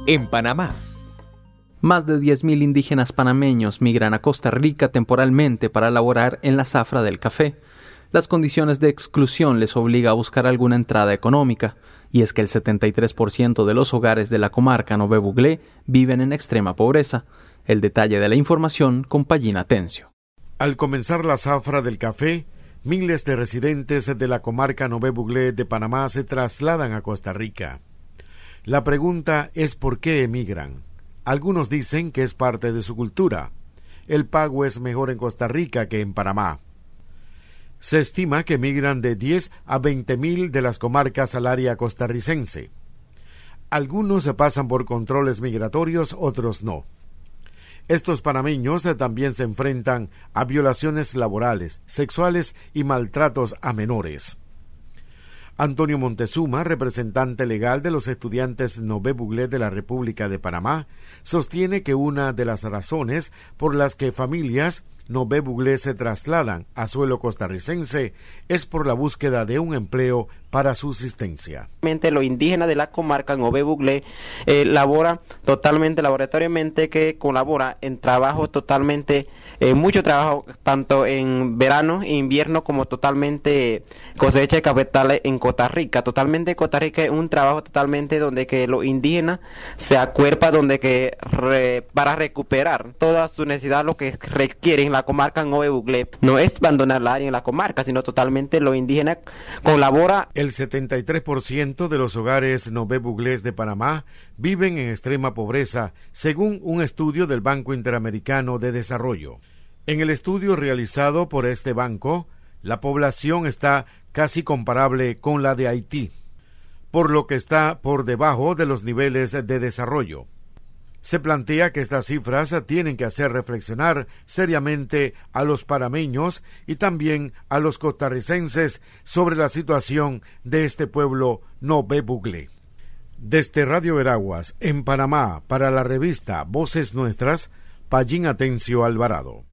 en Panamá. Más de 10.000 indígenas panameños migran a Costa Rica temporalmente para laborar en la zafra del café. Las condiciones de exclusión les obliga a buscar alguna entrada económica, y es que el 73% de los hogares de la comarca Nové Buglé viven en extrema pobreza. El detalle de la información con Pallín Atencio. Al comenzar la zafra del café, miles de residentes de la comarca Nové Buglé de Panamá se trasladan a Costa Rica. La pregunta es ¿por qué emigran? Algunos dicen que es parte de su cultura. El pago es mejor en Costa Rica que en Panamá. Se estima que migran de 10 a 20.000 de las comarcas al área costarricense. Algunos se pasan por controles migratorios, otros no. Estos panameños también se enfrentan a violaciones laborales, sexuales y maltratos a menores. Antonio Montezuma, representante legal de los estudiantes Nové Buglé de la República de Panamá, sostiene que una de las razones por las que familias Nové Buglé se trasladan a suelo costarricense es por la búsqueda de un empleo para subsistencia. Los indígenas de la comarca Nové Buglé labora totalmente laboratoriamente, que colabora en trabajo totalmente, mucho trabajo, tanto en verano e invierno, como totalmente cosecha de cafetales en Costa Rica. Totalmente Costa Rica es un trabajo totalmente donde que los indígenas se acuerpan, donde que para recuperar toda su necesidad, lo que requieren la comarca Nové Buglé. No es abandonar la área en la comarca, sino totalmente los indígenas colabora. El 73% de los hogares Nové Buglés de Panamá viven en extrema pobreza, según un estudio del Banco Interamericano de Desarrollo. En el estudio realizado por este banco, la población está casi comparable con la de Haití, por lo que está por debajo de los niveles de desarrollo. Se plantea que estas cifras tienen que hacer reflexionar seriamente a los panameños y también a los costarricenses sobre la situación de este pueblo Nové Buglé. Desde Radio Veraguas, en Panamá, para la revista Voces Nuestras, Pallín Atencio Alvarado.